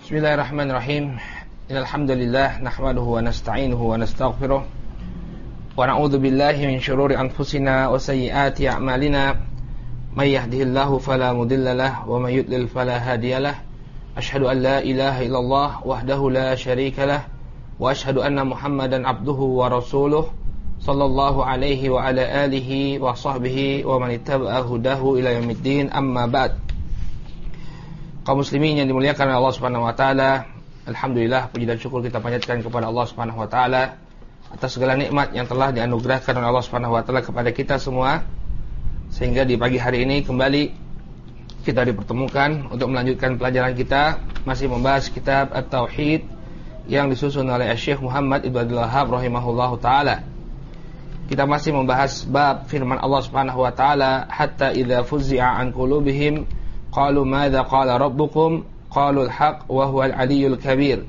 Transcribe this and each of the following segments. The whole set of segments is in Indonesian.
Bismillahirrahmanirrahim. Innalhamdulillah nahmaduhu wa nasta'inuhu wa nastaghfiruh wa na'udzu billahi min syururi anfusina wa sayyiati a'malina. May yahdihillahu fala mudhillalah wa may yudlil fala hadiyalah. Asyhadu an la ilaha illallah wahdahu la syarikalah wa asyhadu anna Muhammadan abduhu wa rasuluh sallallahu alaihi wa ala alihi wa sahbihi wa man ittaba'a hudahu ila yaumiddin. Amma ba'd. Kaum muslimin yang dimuliakan oleh Allah Subhanahu wa taala, alhamdulillah puji dan syukur kita panjatkan kepada Allah Subhanahu wa taala atas segala nikmat yang telah dianugerahkan oleh Allah Subhanahu wa taala kepada kita semua, sehingga di pagi hari ini kembali kita dipertemukan untuk melanjutkan pelajaran kita masih membahas kitab At-Tauhid yang disusun oleh Syekh Muhammad Ibn Abdul Wahhab rahimahullahu taala. Kita masih membahas bab firman Allah Subhanahu wa taala, hatta idza fuzzi'a an qulubihim qalu madza qala rabbukum qalu al-haq wa huwal aliyyul kabir.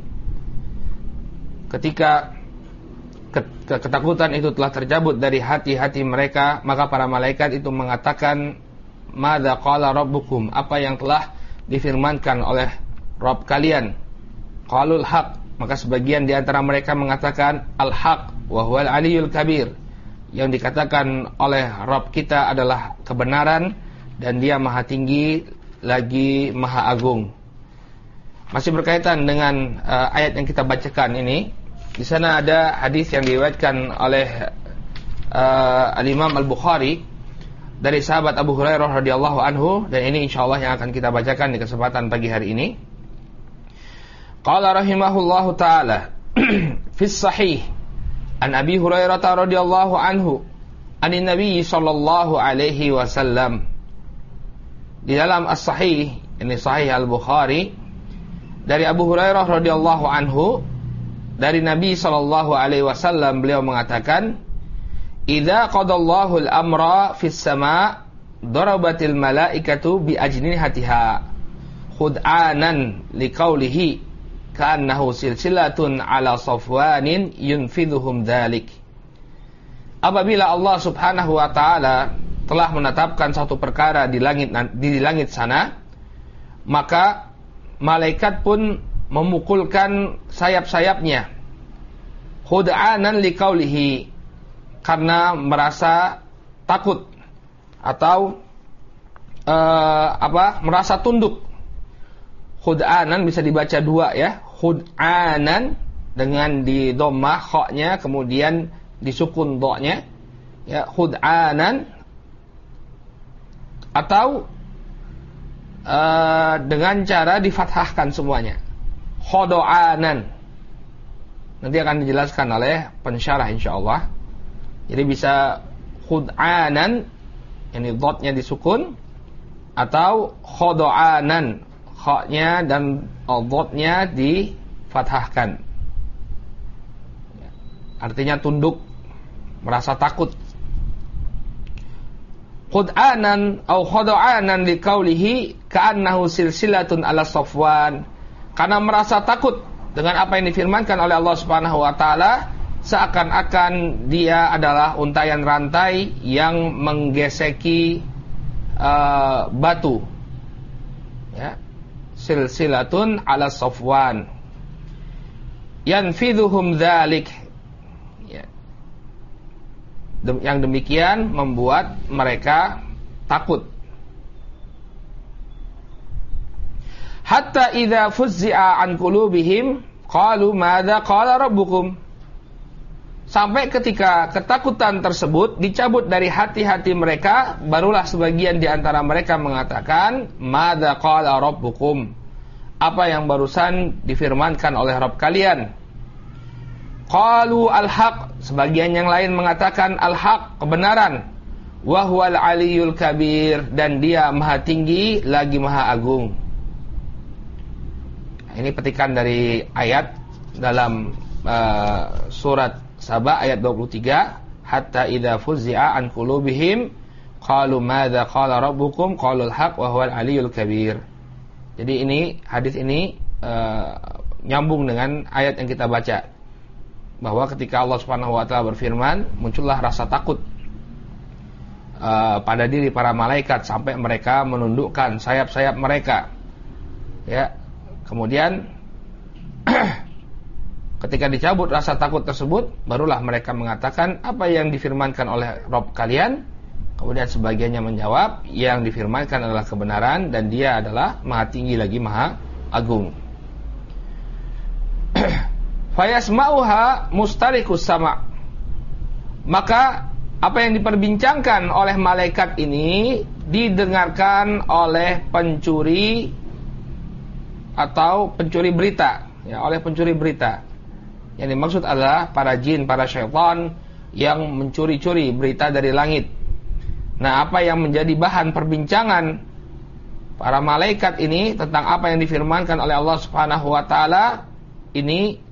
Ketika ketakutan itu telah tercabut dari hati-hati mereka, maka para malaikat itu mengatakan, madza qala rabbukum, apa yang telah difirmankan oleh Rabb kalian. Qalul haq, maka sebagian di antara mereka mengatakan al-haq wa huwal aliyyul kabir, yang dikatakan oleh Rabb kita adalah kebenaran dan dia maha tinggi lagi maha agung. Masih berkaitan dengan ayat yang kita bacakan ini. Di sana ada hadis yang diriwayatkan oleh Al-Imam Al-Bukhari dari sahabat Abu Hurairah radhiyallahu anhu, dan ini insyaallah yang akan kita bacakan di kesempatan pagi hari ini. Qala rahimahullahu taala fis sahih an Abi Hurairah radhiyallahu anhu anin Nabi sallallahu alaihi wasallam. Di dalam As-Sahih, ini Sahih Al-Bukhari, dari Abu Hurairah radhiyallahu anhu, dari Nabi sallallahu alaihi wasallam, beliau mengatakan, idza qadallahu al-amra fis sama' darabatil malaikatu bi ajnihatiha khud'anan liqaulihi ka'annahu silsilatun ala safwanin yunfidhuhum dzalik. Apabila Allah Subhanahu wa taala telah menetapkan satu perkara di langit sana, maka malaikat pun memukulkan sayap-sayapnya khud'anan liqaulihi, karena merasa takut atau merasa tunduk. Khud'anan bisa dibaca dua ya, khud'anan dengan di dhammah kha-nya kemudian disukun dha-nya ya, khud'anan, atau dengan cara difathahkan semuanya, khodo'anan. Nanti akan dijelaskan oleh pensyarah insyaallah. Jadi bisa khud'anan, ini dotnya disukun, atau khodo'anan, kha-nya dan dotnya difathahkan. Artinya tunduk, merasa takut. Khud'anan atau khodo'anan liqaulihi ka'annahu silsilatun ala safwan, karena merasa takut dengan apa yang difirmankan oleh Allah Subhanahu wa taala, seakan-akan dia adalah untayan rantai yang menggeseki batu ya, silsilatun ala safwan yanfidhuhum dzalik, yang demikian membuat mereka takut. Hatta idza fuzzi'a an qulubihim qalu madza qala rabbukum, sampai ketika ketakutan tersebut dicabut dari hati-hati mereka, barulah sebagian di antara mereka mengatakan, madza qala rabbukum, apa yang barusan difirmankan oleh Rabb kalian. Qalu al-haq, sebagian yang lain mengatakan al-haq, kebenaran. Wa huwal aliyyul kabir, dan dia maha tinggi lagi maha agung. Ini petikan dari ayat dalam surat Saba ayat 23, hatta idza fuzzi'a an qulubihim qalu madza qala rabbukum qalu al-haq wa huwal aliyyul kabir. Jadi ini hadis ini nyambung dengan ayat yang kita baca, bahwa ketika Allah Subhanahu wa taala berfirman, muncullah rasa takut pada diri para malaikat sampai mereka menundukkan sayap-sayap mereka. Ya. Kemudian Ketika dicabut rasa takut tersebut, barulah mereka mengatakan apa yang difirmankan oleh Rabb kalian. Kemudian sebagiannya menjawab, yang difirmankan adalah kebenaran dan dia adalah maha tinggi lagi maha agung. Fayasma'uha mustarikus sama'. Maka apa yang diperbincangkan oleh malaikat ini didengarkan oleh pencuri atau pencuri berita, ya, oleh pencuri berita. Yang dimaksud adalah para jin, para syaitan yang mencuri-curi berita dari langit. Nah, apa yang menjadi bahan perbincangan para malaikat ini tentang apa yang difirmankan oleh Allah Subhanahu wa taala ini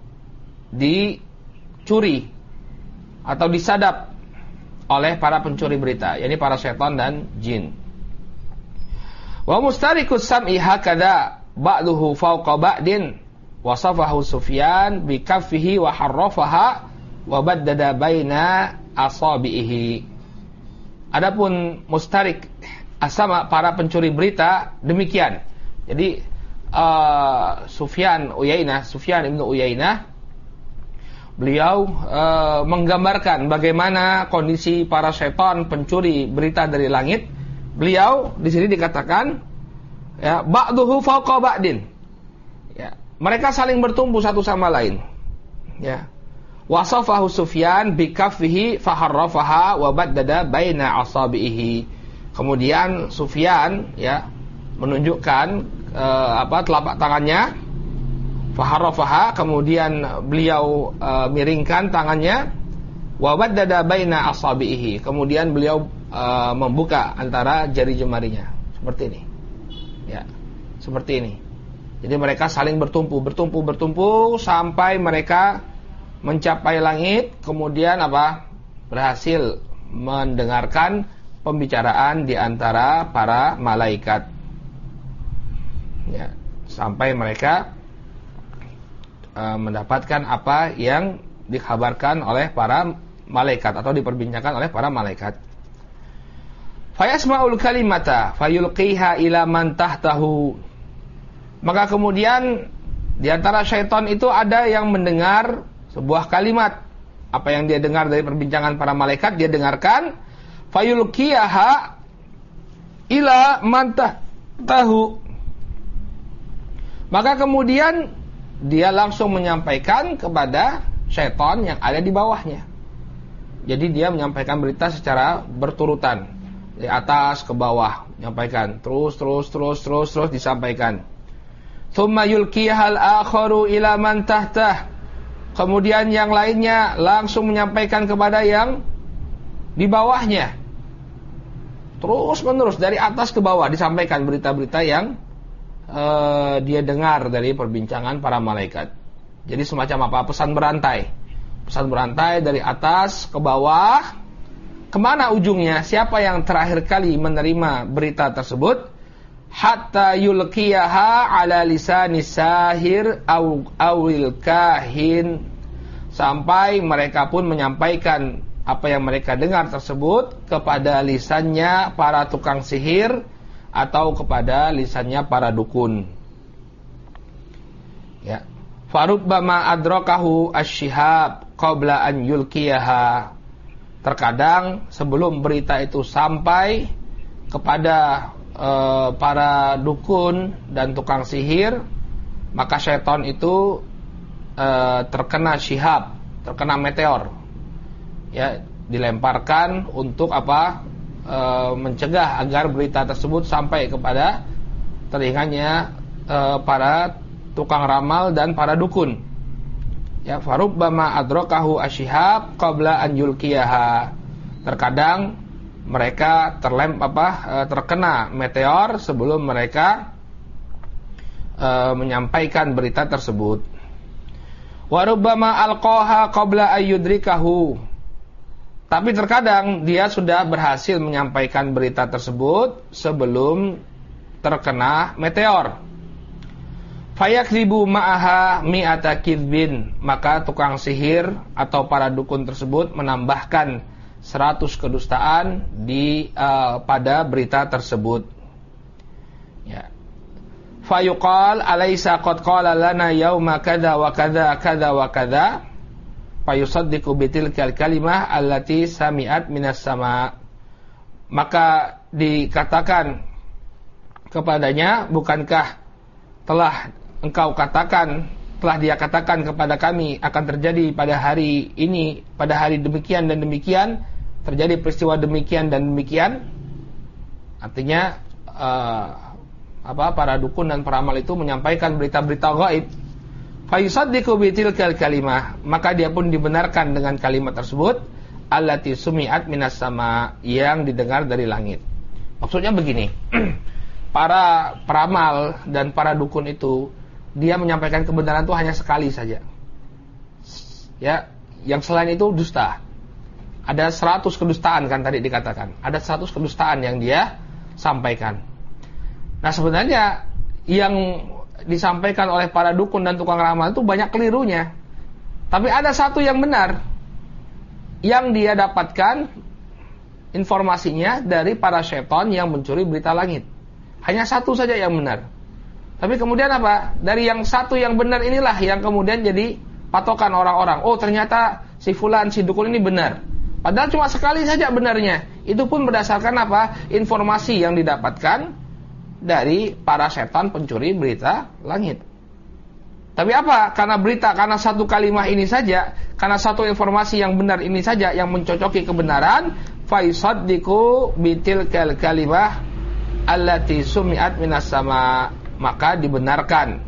dicuri atau disadap oleh para pencuri berita, yakni para syaitan dan jin. Wa mustarikus sam'i hakada ba'duhu fawqa ba'din wasafahu Sufyan bi kaffihi wa harrafaha wa baddada baina asabihi. Adapun mustarik sama para pencuri berita demikian. Jadi Sufyan ibnu Uyainah beliau menggambarkan bagaimana kondisi para syaitan pencuri berita dari langit. Beliau di sini dikatakan, ya, ba'duhu fawqa ba'din. Ya, mereka saling bertumbuh satu sama lain. Ya. Wasafahu Sufyan bi kaffihi faharrafaha wa baddada baina asabihi. Kemudian Sufyan, ya, menunjukkan telapak tangannya, faharrafaha, kemudian beliau miringkan tangannya, wa baddada baina asabihi, kemudian beliau membuka antara jari jemarinya seperti ini. Ya, seperti ini. Jadi mereka saling bertumpu sampai mereka mencapai langit, kemudian berhasil mendengarkan pembicaraan di antara para malaikat. Ya, sampai mereka mendapatkan apa yang dikabarkan oleh para malaikat atau diperbincangkan oleh para malaikat. Fayasma'ul kalimata fayulqiha ila man tahtahu. Maka kemudian di antara syaitan itu ada yang mendengar sebuah kalimat. Apa yang dia dengar dari perbincangan para malaikat dia dengarkan, fayulqiha ila man tahtahu. Maka kemudian dia langsung menyampaikan kepada syaitan yang ada di bawahnya. Jadi dia menyampaikan berita secara berturutan, dari atas ke bawah, menyampaikan terus disampaikan. Tsumma yulqihal akharu ila man tahtah. Kemudian yang lainnya langsung menyampaikan kepada yang di bawahnya. Terus menerus dari atas ke bawah disampaikan berita-berita yang dia dengar dari perbincangan para malaikat. Jadi semacam pesan berantai dari atas ke bawah. Kemana ujungnya? Siapa yang terakhir kali menerima berita tersebut? Hatta yulqiyaha ala lisani sahir awil kahin, sampai mereka pun menyampaikan apa yang mereka dengar tersebut kepada lisannya para tukang sihir atau kepada lisannya para dukun. Ya. Farubbama adrakahu asyihab qabla an yulqiyaha. Terkadang sebelum berita itu sampai kepada para dukun dan tukang sihir, maka syaitan itu terkena syihab, terkena meteor, ya, dilemparkan untuk mencegah agar berita tersebut sampai kepada telinganya para tukang ramal dan para dukun. Ya, farubbama adrakahu asyihab qabla an yulqiyaha. Terkadang mereka terkena meteor sebelum mereka menyampaikan berita tersebut. Wa rubbama alqaha qabla ayyudrikahu. Tapi terkadang dia sudah berhasil menyampaikan berita tersebut sebelum terkena meteor. Fayakzibu ma'aha mi'ata kizbin. Maka tukang sihir atau para dukun tersebut menambahkan 100 kedustaan pada berita tersebut. Ya. fayuqal alaysa qad qala lana yauma kadza wa kadza kadza wa kadza fayusaddiqu bitilkal kalimah allati sami'at minas sama. Maka dikatakan kepadanya, bukankah telah dia katakan kepada kami akan terjadi pada hari ini, pada hari demikian dan demikian, terjadi peristiwa demikian dan demikian. Artinya para dukun dan peramal itu menyampaikan berita-berita gaib. Fayusaddiqu bitilkal kalimah, maka dia pun dibenarkan dengan kalimat tersebut, allati sumi'at minas sama, yang didengar dari langit. Maksudnya begini, para peramal dan para dukun itu, dia menyampaikan kebenaran itu hanya sekali saja. Ya, yang selain itu dusta. Ada 100 kedustaan kan tadi dikatakan. Ada 100 kedustaan yang dia sampaikan. Nah, sebenarnya yang disampaikan oleh para dukun dan tukang ramal itu banyak kelirunya. Tapi ada satu yang benar, yang dia dapatkan informasinya dari para syaitan yang mencuri berita langit. Hanya satu saja yang benar. Tapi kemudian apa? Dari yang satu yang benar inilah yang kemudian jadi patokan orang-orang. Oh, ternyata si fulan, si dukun ini benar. Padahal cuma sekali saja benarnya. Itu pun berdasarkan apa? Informasi yang didapatkan dari para setan pencuri berita langit. Tapi apa? Karena satu kalimah ini saja, karena satu informasi yang benar ini saja yang mencocoki kebenaran, faisaddiqu bitilkal kalimah allati sumi'at minas sama, maka dibenarkan.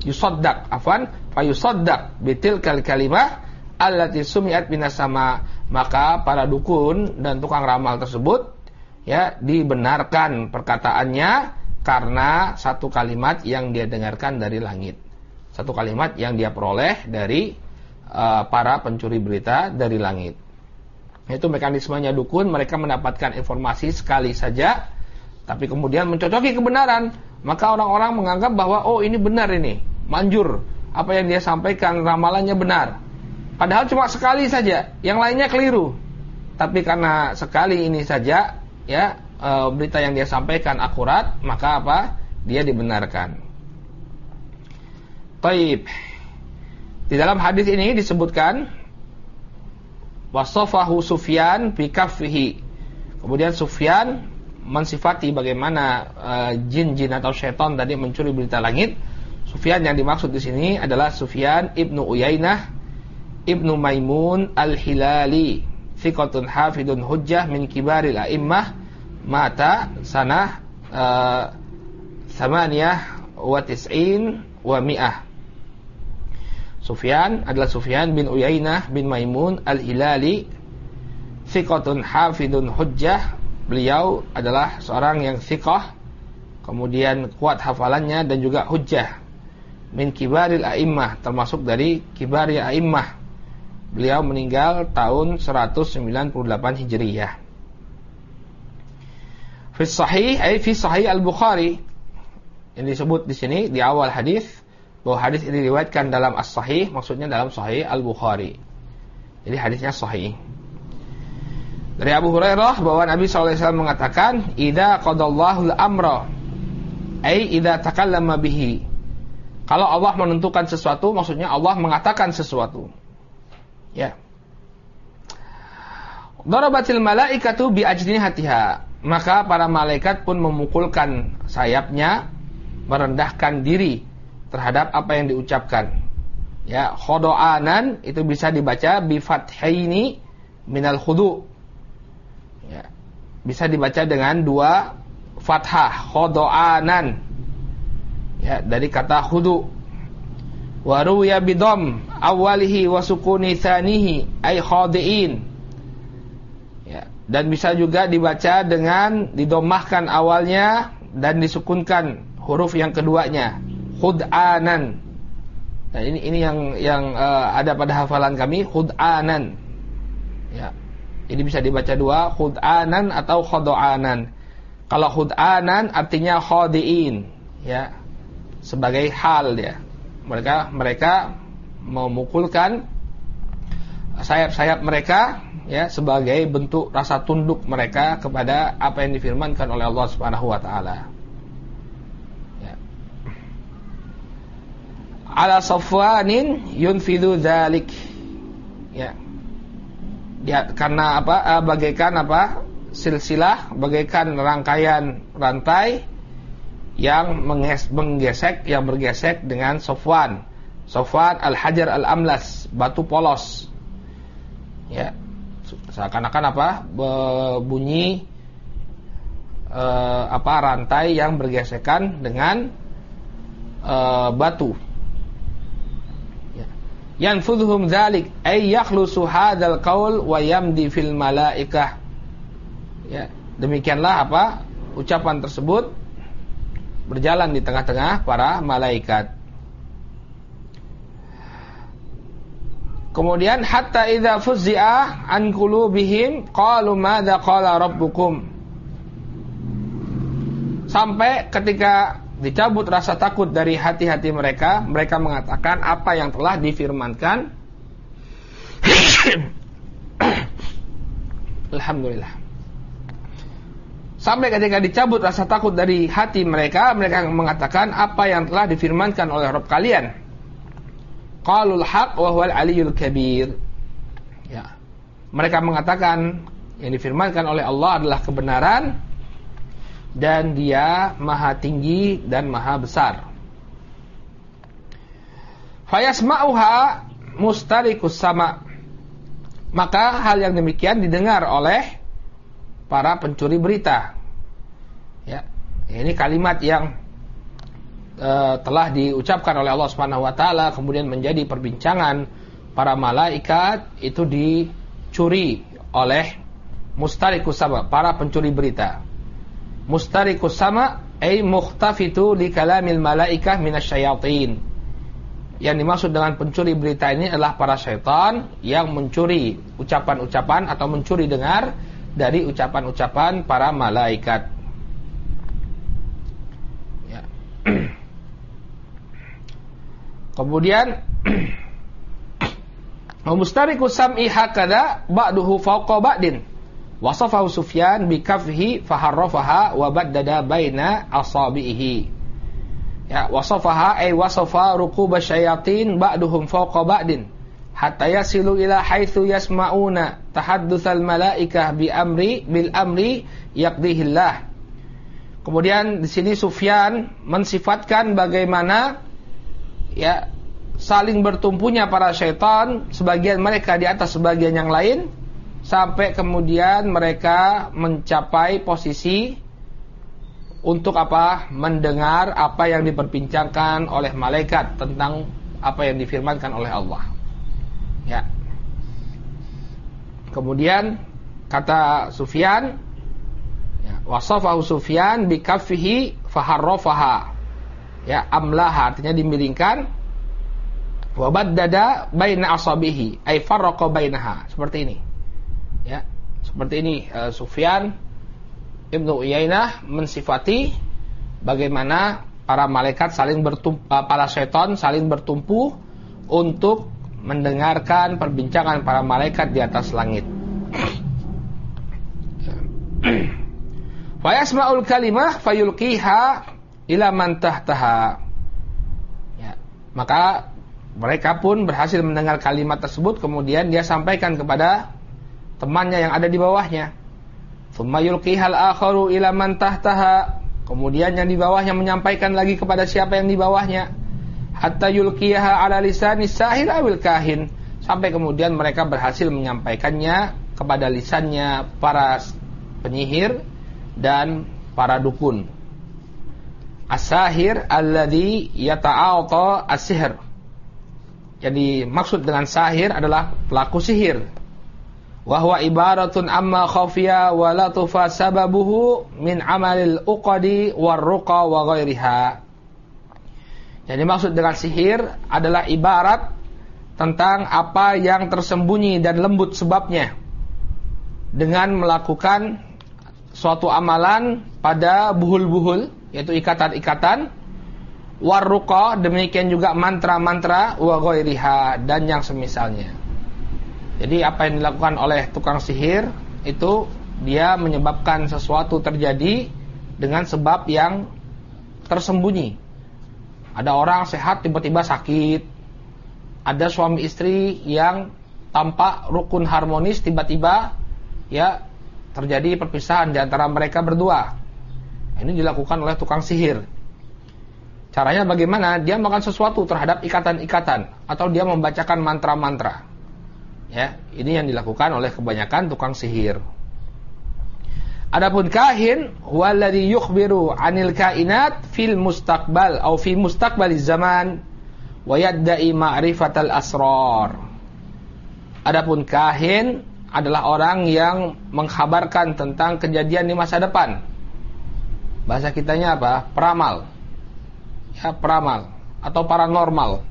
Fayusaddaq bitilkal kalimah allati sumi'at minas sama, maka para dukun dan tukang ramal tersebut ya dibenarkan perkataannya karena satu kalimat yang dia dengarkan dari langit. Satu kalimat yang dia peroleh dari para pencuri berita dari langit. Itu mekanismenya dukun, mereka mendapatkan informasi sekali saja, tapi kemudian mencocoki kebenaran. Maka orang-orang menganggap bahwa oh ini benar, ini manjur, apa yang dia sampaikan ramalannya benar. Padahal cuma sekali saja, yang lainnya keliru. Tapi karena sekali ini saja ya berita yang dia sampaikan akurat, maka apa? Dia dibenarkan. Taib. Di dalam hadis ini disebutkan wasafahu Sufyan bi kaffihi. Kemudian Sufyan mensifati bagaimana jin-jin atau syaitan tadi mencuri berita langit. Sufyan yang dimaksud di sini adalah Sufyan ibnu Uyainah ibnu Maimun al-Hilali, thiqatun hafidun hujjah min kibaril a'immah, mata sanah 98 wa mi'ah. Sufyan adalah Sufyan bin Uyainah bin Maimun al-Hilali, thiqatun hafidun hujjah. Beliau adalah seorang yang thiqah, kemudian kuat hafalannya dan juga hujjah. Min kibaril a'immah, termasuk dari kibaril a'immah. Beliau meninggal tahun 198 Hijriyah. Fi sahih al-Bukhari, yang disebut di sini di awal hadis bahwa hadis ini diriwayatkan dalam as-sahih, maksudnya dalam sahih al-Bukhari. Jadi hadisnya sahih. Dari Abu Hurairah bahwa Nabi SAW mengatakan, "Idza qadallahu al-amra," ai idza takallama bihi. Kalau Allah menentukan sesuatu, maksudnya Allah mengatakan sesuatu. Ya. Darabatil malaikatu bi ajnihatiha, maka para malaikat pun memukulkan sayapnya, merendahkan diri terhadap apa yang diucapkan. Ya, khodo'anan itu bisa dibaca bi fathaini minal khudu. Ya, bisa dibaca dengan dua fathah, khodo'anan. Ya, dari kata khudu. Wa ruwiya bidom awalihi wa sukuni thanihi ay khadi'in. Ya, dan bisa juga dibaca dengan didomahkan awalnya dan disukunkan huruf yang keduanya, khud'anan. Nah, ini yang ada pada hafalan kami, khud'anan. Ya. Ini bisa dibaca dua, khud'anan atau khodo'anan. Kalau khud'anan artinya khadi'in, ya. Sebagai hal dia. Mereka memukulkan sayap-sayap mereka ya sebagai bentuk rasa tunduk mereka kepada apa yang difirmankan oleh Allah Subhanahu wa taala. Ya. ala Safwanin yunfidu dzalik. Ya. Dia karena apa? Bagaikan apa? Silsilah, bagaikan rangkaian rantai yang menggesek, yang bergesek dengan Safwan. Safwan al-hajar al-amlas, batu polos. Ya. Seakan-akan apa? Bunyi rantai yang bergesekan dengan batu. Yanfudhum dzalik ay yakhlusu hadzal qaul wa yamdi fil malaikah. Ya, demikianlah apa ucapan tersebut berjalan di tengah-tengah para malaikat. Kemudian hatta idza fuzzi'a an qulubihim qalu madza qala rabbukum. Sampai ketika dicabut rasa takut dari hati-hati mereka, mereka mengatakan apa yang telah difirmankan. Alhamdulillah. Sampai ketika dicabut rasa takut dari hati mereka, mereka mengatakan apa yang telah difirmankan oleh Rabb kalian. Qalul haq wa huwal aliyyul kabir. Ya. Mereka mengatakan yang difirmankan oleh Allah adalah kebenaran dan Dia maha tinggi dan maha besar. Fayasma'uha mustarikus sama. Maka hal yang demikian didengar oleh para pencuri berita. Ya, ini kalimat yang telah diucapkan oleh Allah Subhanahu wa taala kemudian menjadi perbincangan para malaikat, itu dicuri oleh mustarikus sama, para pencuri berita. Mustarikus sama ay mukhtafitu li kalamil malaikah minasyayatin. Yang dimaksud dengan pencuri berita ini adalah para syaitan yang mencuri ucapan-ucapan atau mencuri dengar dari ucapan-ucapan para malaikat. Ya. Kemudian mustarikus sam'i hakadha ba'duhu fawqa ba'din. Wasafahu Sufyan bi kafhi faharrafaha wa baddada baina asabihi. Ya, wasafaha ay wasafa ruqub asyayatin ba'duhum fawqa ba'din hatta yasilu ila haitsu yasma'una tahaddutsal malaikah bil amri yaqdihillah. Kemudian di sini Sufyan mensifatkan bagaimana ya saling bertumpunya para syaitan, sebagian mereka di atas sebagian yang lain, sampai kemudian mereka mencapai posisi untuk apa? Mendengar apa yang diperbincangkan oleh malaikat tentang apa yang difirmankan oleh Allah. Ya. Kemudian kata Sufyan, ya, wasafahu Sufyan bi kaffihi faharrafaha. Ya, amlaha artinya dimiringkan. Wa baddada baina asabihi ay farraqa bainaha. Seperti ini. Ya, seperti ini Sufyan Ibnu Uyainah mensifati bagaimana para malaikat para syaitan saling bertumpu untuk mendengarkan perbincangan para malaikat di atas langit. Fa yasma'ul kalimah fayulqiha ila man tahtaha. Ya, maka mereka pun berhasil mendengar kalimat tersebut, kemudian dia sampaikan kepada temannya yang ada di bawahnya. Tsumma yulqihal akharu ila man tahtaha. Kemudian yang di bawahnya menyampaikan lagi kepada siapa yang di bawahnya. Hatta yulqiyaha ala lisani sahir awil kahin. Sampai kemudian mereka berhasil menyampaikannya kepada lisannya para penyihir dan para dukun. As-sahir alladhi yata'ata as-sihr. Jadi maksud dengan sahir adalah pelaku sihir. Wa huwa ibaratun amma khafiya wa latufa sababuhu min amalil uqadi warruqa wa ghairiha. Jadi maksud dengan sihir adalah ibarat tentang apa yang tersembunyi dan lembut sebabnya dengan melakukan suatu amalan pada buhul-buhul, yaitu ikatan-ikatan, warruqa, demikian juga mantra-mantra, wa ghairiha, dan yang semisalnya. Jadi apa yang dilakukan oleh tukang sihir itu dia menyebabkan sesuatu terjadi dengan sebab yang tersembunyi. Ada orang sehat tiba-tiba sakit. Ada suami istri yang tampak rukun harmonis tiba-tiba ya terjadi perpisahan di antara mereka berdua. Ini dilakukan oleh tukang sihir. Caranya bagaimana? Dia melakukan sesuatu terhadap ikatan-ikatan atau dia membacakan mantra-mantra. Ya, ini yang dilakukan oleh kebanyakan tukang sihir. Adapun kahin huwallazi yukhbiru 'anil kainat fil mustaqbal atau fi mustaqbaliz zaman wa yadda'i ma'rifatal asrar. Adapun kahin adalah orang yang mengkhabarkan tentang kejadian di masa depan. Bahasa kitanya apa? Peramal. Ya, peramal atau paranormal.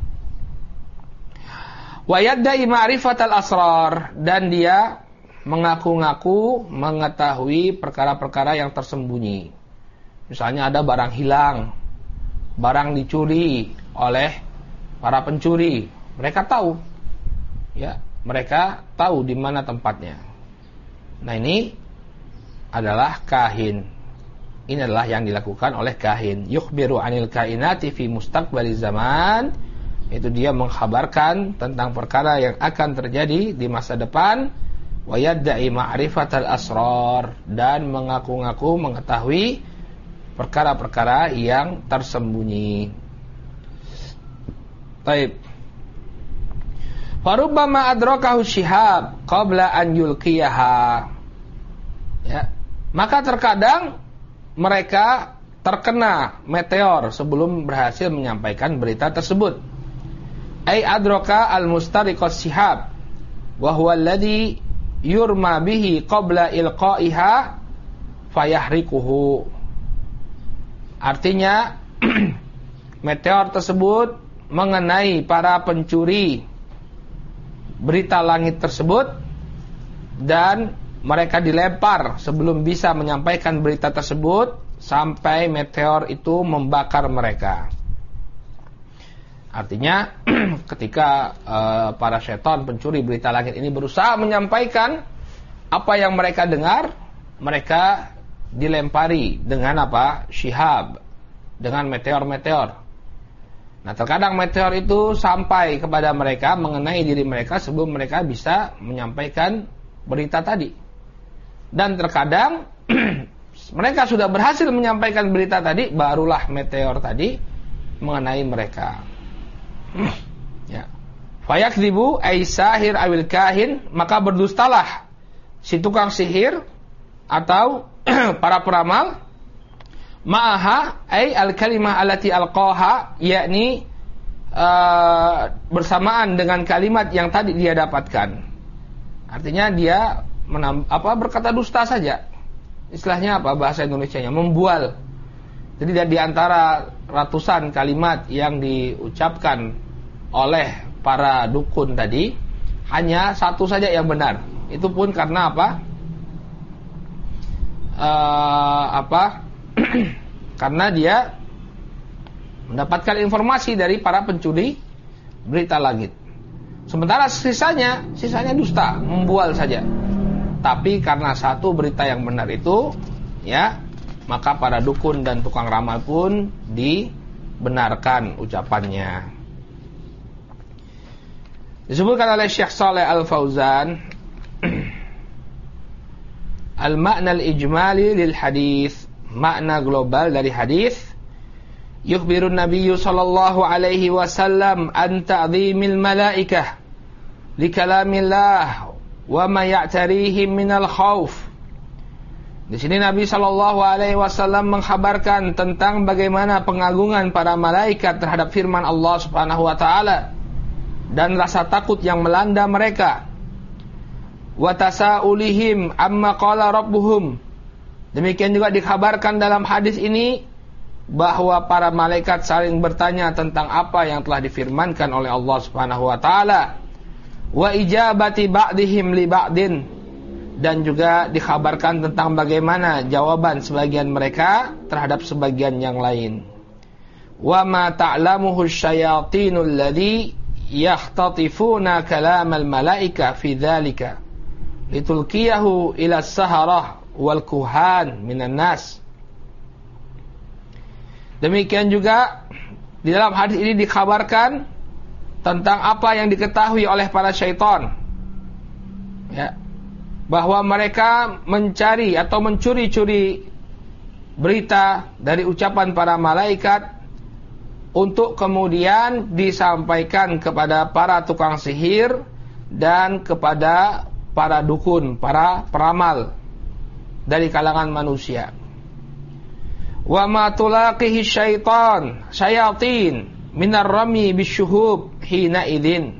Wa yadda'i ma'rifatal asrar, dan dia mengaku-ngaku mengetahui perkara-perkara yang tersembunyi. Misalnya ada barang hilang, barang dicuri oleh para pencuri. Mereka tahu. Ya, mereka tahu di mana tempatnya. Nah, ini adalah kahin. Ini adalah yang dilakukan oleh kahin. Yukhbiru 'anil kainati fi mustaqbaliz zaman. Itu dia mengkhabarkan tentang perkara yang akan terjadi di masa depan. Wa yadda'i ma'rifatal asrar, dan mengaku-ngaku mengetahui perkara-perkara yang tersembunyi. Baik. Farubbama adrakahu syihab qabla an yulqiyaha. Ya. Maka terkadang mereka terkena meteor sebelum berhasil menyampaikan berita tersebut. Ai adraka al-mustariqas syihab wa huwa alladhi yurma bihi qabla ilqaiha fayahrikuhu. Artinya meteor tersebut mengenai para pencuri berita langit tersebut, dan mereka dilempar sebelum bisa menyampaikan berita tersebut sampai meteor itu membakar mereka. Artinya ketika para setan pencuri berita langit ini berusaha menyampaikan apa yang mereka dengar, mereka dilempari dengan apa? Syihab, dengan meteor-meteor. Nah, terkadang meteor itu sampai kepada mereka, mengenai diri mereka sebelum mereka bisa menyampaikan berita tadi. Dan terkadang mereka sudah berhasil menyampaikan berita tadi, barulah meteor tadi mengenai mereka. Ya. Fayakdzibu ay sahir awil kahin, maka berdustalah si tukang sihir atau para peramal, ma'aha ay al-kalimah allati alqaha, yakni bersamaan dengan kalimat yang tadi dia dapatkan. Artinya dia berkata dusta saja. Istilahnya apa bahasa Indonesianya? Membual. Jadi di antara ratusan kalimat yang diucapkan oleh para dukun tadi, hanya satu saja yang benar. Itu pun karena karena dia mendapatkan informasi dari para pencuri berita langit. Sementara sisanya dusta, membual saja. Tapi karena satu berita yang benar itu, ya, maka para dukun dan tukang ramal pun dibenarkan ucapannya. Disebutkan oleh Syekh Shalih Al-Fauzan, al-ma'na al-ijmali lil hadis, makna global dari hadis, yukhbirun nabiyyu sallallahu alaihi wasallam an ta'zimil malaikah li kalamillah wa ma ya'tarihim minal khauf. Di sini Nabi sallallahu alaihi wasallam mengkhabarkan tentang bagaimana pengagungan para malaikat terhadap firman Allah Subhanahu wa taala dan rasa takut yang melanda mereka. Wa tasaulihim amma qala rabbuhum. Demikian juga dikabarkan dalam hadis ini bahwa para malaikat saling bertanya tentang apa yang telah difirmankan oleh Allah Subhanahu wa taala. Wa ijabati ba'dihim li ba'din, dan juga dikabarkan tentang bagaimana jawaban sebagian mereka terhadap sebagian yang lain. Wa ma ta'lamuhu asyayatinul ladzi yakhtatifuna kalamal malaika fi dzalika litulqiyahu ila as-saharah wal kuhan minan nas. Demikian juga di dalam hadis ini dikabarkan tentang apa yang diketahui oleh para syaitan, ya, bahwa mereka mencari atau mencuri-curi berita dari ucapan para malaikat untuk kemudian disampaikan kepada para tukang sihir dan kepada para dukun, para peramal dari kalangan manusia. Wa ma tulaqihi syayatin minar rami bisyuhub hina idzin.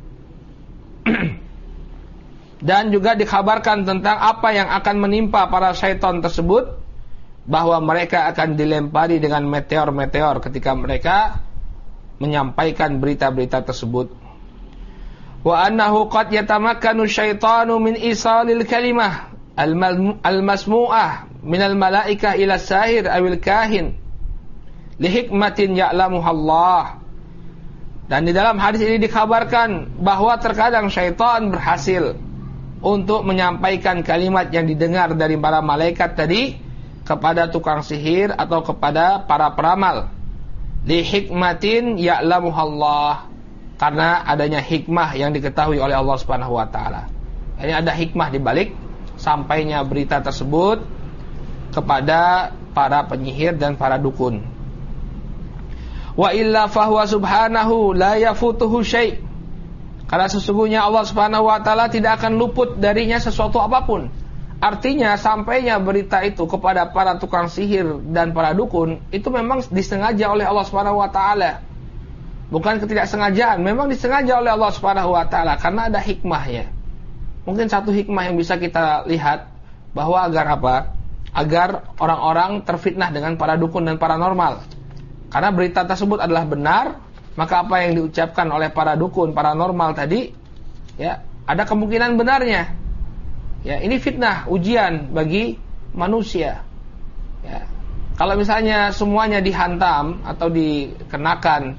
Dan juga dikabarkan tentang apa yang akan menimpa para syaitan tersebut, bahwa mereka akan dilempari dengan meteor-meteor ketika mereka menyampaikan berita-berita tersebut. Wa annahu qad yatamakkanu syaitanu min isalil kalimah al-masmu'ah min al-malaikah ila sahir awil kahin li hikmatin ya'lamuha Allah. Dan di dalam hadis ini dikabarkan bahwa terkadang syaitan berhasil untuk menyampaikan kalimat yang didengar dari para malaikat tadi kepada tukang sihir atau kepada para peramal. Li hikmatin ya'lamuhallah, karena adanya hikmah yang diketahui oleh Allah Subhanahu wa taala. Ini ada hikmah di balik sampainya berita tersebut kepada para penyihir dan para dukun. Wa illa fahuwa subhanahu la yafutuhu syai'. Karena sesungguhnya Allah Subhanahu wa taala tidak akan luput darinya sesuatu apapun. Artinya sampainya berita itu kepada para tukang sihir dan para dukun itu memang disengaja oleh Allah Subhanahu wa taala. Bukan ketidaksengajaan, memang disengaja oleh Allah Subhanahu wa taala karena ada hikmahnya. Mungkin satu hikmah yang bisa kita lihat bahwa agar apa? Agar orang-orang terfitnah dengan para dukun dan paranormal. Karena berita tersebut adalah benar, maka apa yang diucapkan oleh para dukun, paranormal tadi, ya, ada kemungkinan benarnya. Ya, ini fitnah, ujian bagi manusia. Ya. Kalau misalnya semuanya dihantam atau dikenakan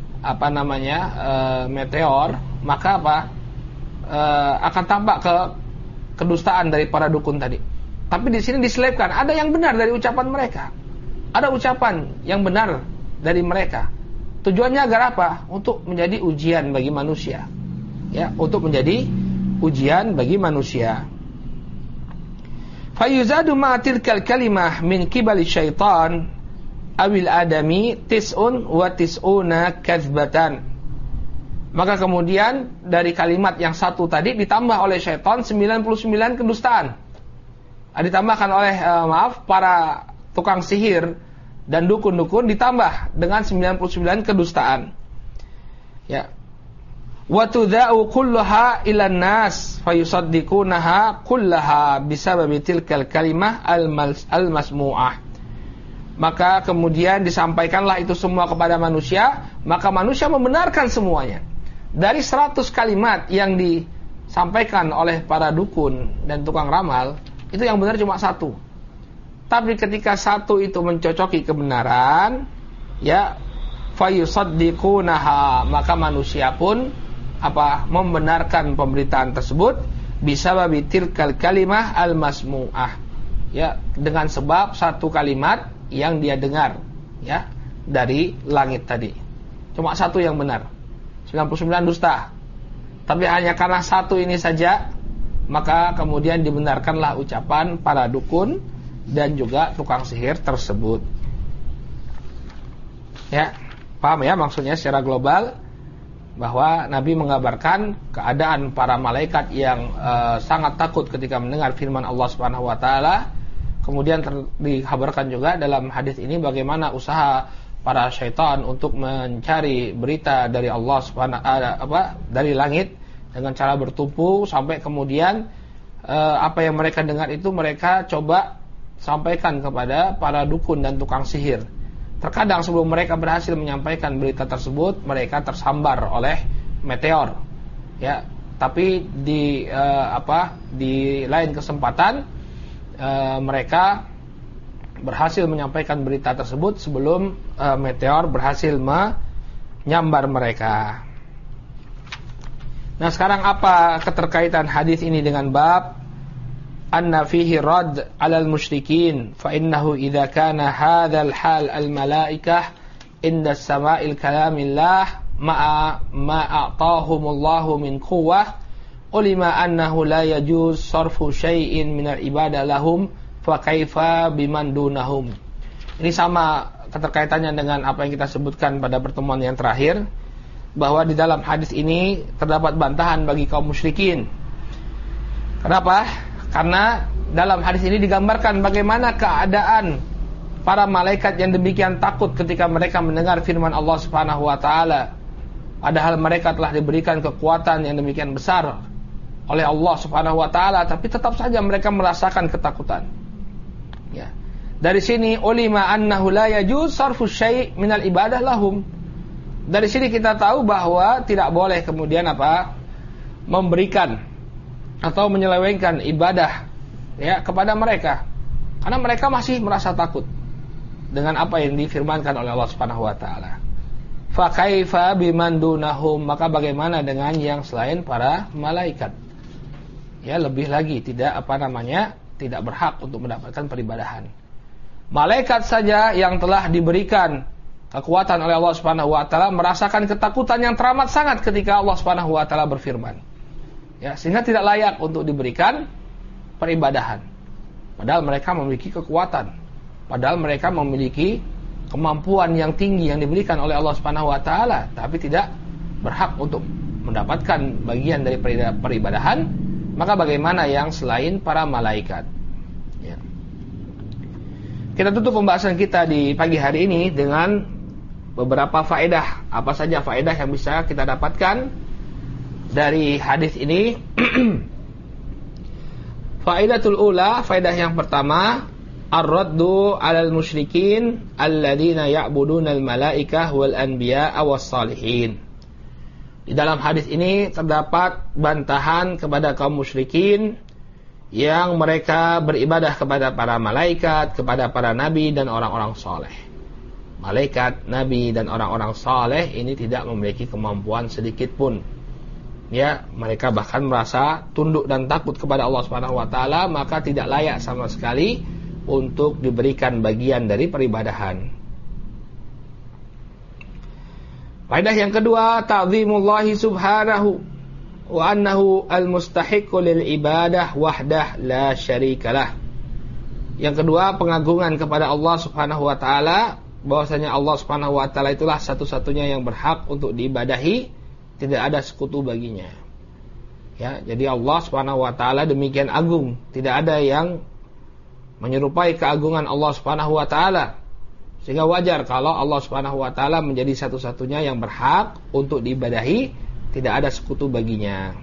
meteor, maka akan tampak kedustaan dari para dukun tadi. Tapi di sini diselipkan ada yang benar dari ucapan mereka. Ada ucapan yang benar dari mereka. Tujuannya agar apa? Untuk menjadi ujian bagi manusia. Ya, untuk menjadi ujian bagi manusia. Fayuzadu ma'atilkal kalimah min qibali syaitan awil adami tis'un wa tis'una kadzbatan. Maka kemudian dari kalimat yang satu tadi ditambah oleh syaitan 99 kedustaan. Ditambahkan oleh para tukang sihir dan dukun-dukun ditambah dengan 99 kedustaan. Ya. Wa tudha'u kullaha ilan nas fayusaddiqunaha kullaha bisababi tilkal kalimah al-masmu'ah. Maka kemudian disampaikanlah itu semua kepada manusia, maka manusia membenarkan semuanya. Dari 100 kalimat yang disampaikan oleh para dukun dan tukang ramal, itu yang benar cuma satu. Tapi ketika satu itu mencocoki kebenaran, ya, fayusaddiqunaha, maka manusia pun membenarkan pemberitaan tersebut bisababi tilkal kalimah al-masmu'ah. Ya, dengan sebab satu kalimat yang dia dengar, ya, dari langit tadi. Cuma satu yang benar. 99 dusta. Tapi hanya karena satu ini saja, maka kemudian dibenarkanlah ucapan para dukun dan juga tukang sihir tersebut. Ya, paham ya maksudnya secara global, bahwa Nabi mengabarkan keadaan para malaikat yang sangat takut ketika mendengar firman Allah Subhanahu wa taala. Kemudian dikabarkan juga dalam hadis ini bagaimana usaha para syaitan untuk mencari berita dari Allah dari langit dengan cara bertumpu sampai kemudian apa yang mereka dengar itu mereka coba sampaikan kepada para dukun dan tukang sihir. Terkadang sebelum mereka berhasil menyampaikan berita tersebut, mereka tersambar oleh meteor. Ya, tapi di lain kesempatan mereka berhasil menyampaikan berita tersebut sebelum meteor berhasil menyambar mereka. Nah, sekarang apa keterkaitan hadis ini dengan bab anna fihi rad 'alal musyrikin fa innahu idza kana hadzal hal al malaikah inda sama'il kalamillah ma'a ma a'tahumullahu min quwwah ulima annahu la yajuz sarfu syai'in minal ibadah lahum fa kaifa biman dunahum. Ini sama keterkaitannya dengan apa yang kita sebutkan pada pertemuan yang terakhir, bahwa di dalam hadis ini terdapat bantahan bagi kaum musyrikin. Kenapa? Karena dalam hadis ini digambarkan bagaimana keadaan para malaikat yang demikian takut ketika mereka mendengar firman Allah Subhanahu wa taala. Padahal mereka telah diberikan kekuatan yang demikian besar oleh Allah Subhanahu wa taala, tapi tetap saja mereka merasakan ketakutan. Ya. Dari sini ulima annahu la yajuz sarfu syai' minal ibadah lahum. Dari sini kita tahu bahwa tidak boleh kemudian memberikan atau menyelewengkan ibadah ya kepada mereka, karena mereka masih merasa takut dengan apa yang difirmankan oleh Allah Subhanahu wa taala. Fa kaifa biman dunahum, maka bagaimana dengan yang selain para malaikat? Ya, lebih lagi tidak tidak berhak untuk mendapatkan peribadahan. Malaikat saja yang telah diberikan kekuatan oleh Allah Subhanahu wa taala merasakan ketakutan yang teramat sangat ketika Allah Subhanahu wa taala berfirman. Ya, sehingga tidak layak untuk diberikan peribadahan. Padahal mereka memiliki kekuatan. Padahal mereka memiliki kemampuan yang tinggi yang diberikan oleh Allah Subhanahu wa taala, tapi tidak berhak untuk mendapatkan bagian dari peribadahan. Maka bagaimana yang selain para malaikat? Ya. Kita tutup pembahasan kita di pagi hari ini dengan beberapa faedah. Apa saja faedah yang bisa kita dapatkan dari hadis ini? Faedatul ula, faedah yang pertama, ar-raddu 'alal musyrikin alladziina ya'budunal malaikah wal anbiya was salihin. Di dalam hadis ini terdapat bantahan kepada kaum musyrikin yang mereka beribadah kepada para malaikat, kepada para nabi dan orang-orang saleh. Malaikat, nabi dan orang-orang saleh ini tidak memiliki kemampuan sedikit pun. Ya, mereka bahkan merasa tunduk dan takut kepada Allah Subhanahu wa taala, maka tidak layak sama sekali untuk diberikan bagian dari peribadahan. Faedah yang kedua, ta'zimullahi subhanahu wa annahu al-mustahiqqu lil ibadah wahdah la syarikalah. Yang kedua, pengagungan kepada Allah Subhanahu wa taala, bahwasanya Allah Subhanahu wa taala itulah satu-satunya yang berhak untuk diibadahi, tidak ada sekutu baginya. Ya, jadi Allah Subhanahu wa taala demikian agung, tidak ada yang menyerupai keagungan Allah Subhanahu wa taala. Sehingga wajar kalau Allah Subhanahu wa taala menjadi satu-satunya yang berhak untuk diibadahi, tidak ada sekutu baginya.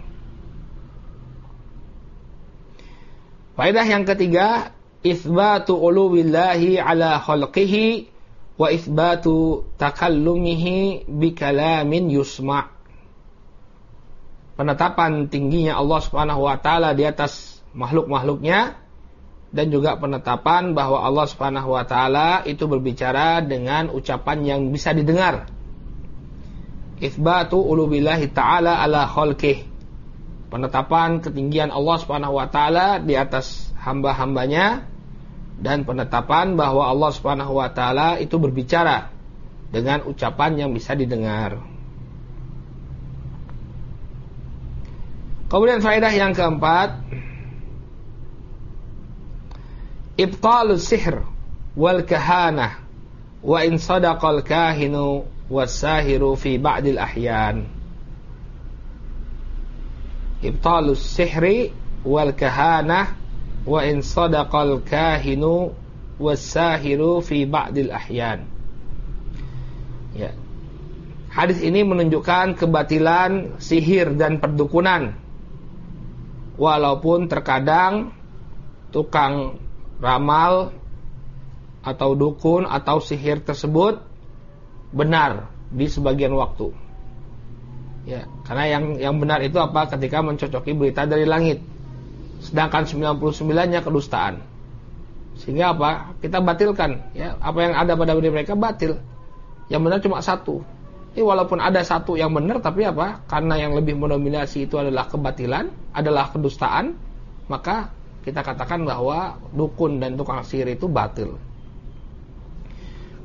Faedah yang ketiga, itsbatu uluwillahi ala khalqihi wa itsbatu takallumihi bi kalamin yusma'. Penetapan tingginya Allah Subhanahu wa taala di atas makhluk-makhluknya, dan juga penetapan bahwa Allah Subhanahu wa taala itu berbicara dengan ucapan yang bisa didengar. Itsbatu uluwillahi ta'ala ala khalqih. Penetapan ketinggian Allah Subhanahu wa taala di atas hamba-hambanya, dan penetapan bahwa Allah Subhanahu wa taala itu berbicara dengan ucapan yang bisa didengar. Kemudian faedah yang keempat, ibtalus sihr wal kahanah wa in sadaqal kahinu was-sahiru fi ba'dil ahyan. Ibtalus sihri wal kahanah wa in sadaqal kahinu was-sahiru fi ba'dil ahyan. Ya. Hadis ini menunjukkan kebatilan sihir dan perdukunan, walaupun terkadang tukang ramal atau dukun atau sihir tersebut benar di sebagian waktu. Ya, karena yang benar itu apa? Ketika mencocoki berita dari langit. Sedangkan 99-nya kedustaan. Sehingga apa? Kita batilkan, ya, apa yang ada pada diri mereka batil. Yang benar cuma satu. Jadi walaupun ada satu yang benar, tapi apa? Karena yang lebih mendominasi itu adalah kebatilan, adalah kedustaan, maka kita katakan bahwa dukun dan tukang sihir itu batil.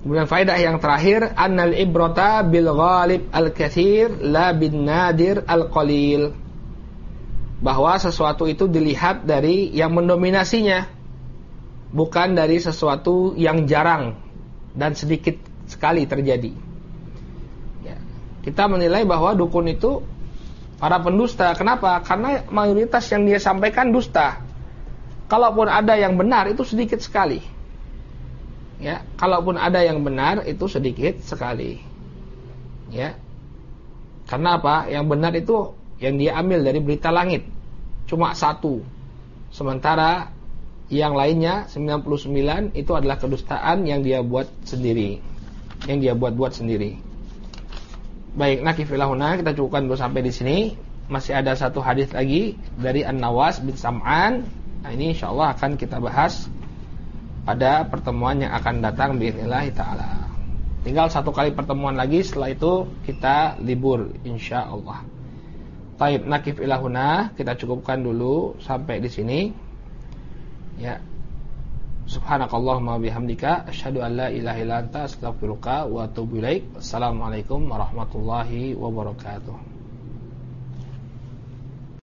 Kemudian faedah yang terakhir, annal ibrata bil ghalib al-katsir la bin nadir al-qalil. Bahwa sesuatu itu dilihat dari yang mendominasinya, bukan dari sesuatu yang jarang dan sedikit sekali terjadi. Ya. Kita menilai bahwa dukun itu para pendusta. Kenapa? Karena mayoritas yang dia sampaikan dusta. Kalaupun ada yang benar itu sedikit sekali. Ya, kalaupun ada yang benar itu sedikit sekali. Ya. Karena apa? Yang benar itu yang dia ambil dari berita langit cuma satu. Sementara yang lainnya 99 itu adalah kedustaan yang dia buat sendiri. Yang dia buat sendiri. Baik, nakifilahuna, kita cukupkan dulu sampai di sini. Masih ada satu hadis lagi dari An-Nawas bin Sam'an. Nah, ini insyaallah akan kita bahas pada pertemuan yang akan datang biidznillah taala. Tinggal satu kali pertemuan lagi, setelah itu kita libur insyaallah. Baik, nakifilahuna, kita cukupkan dulu sampai di sini. Ya. Subhanakallahumma bihamdika asyhadu an la ilaha illa anta astaghfiruka wa atubu ilaik. Assalamualaikum warahmatullahi wabarakatuh.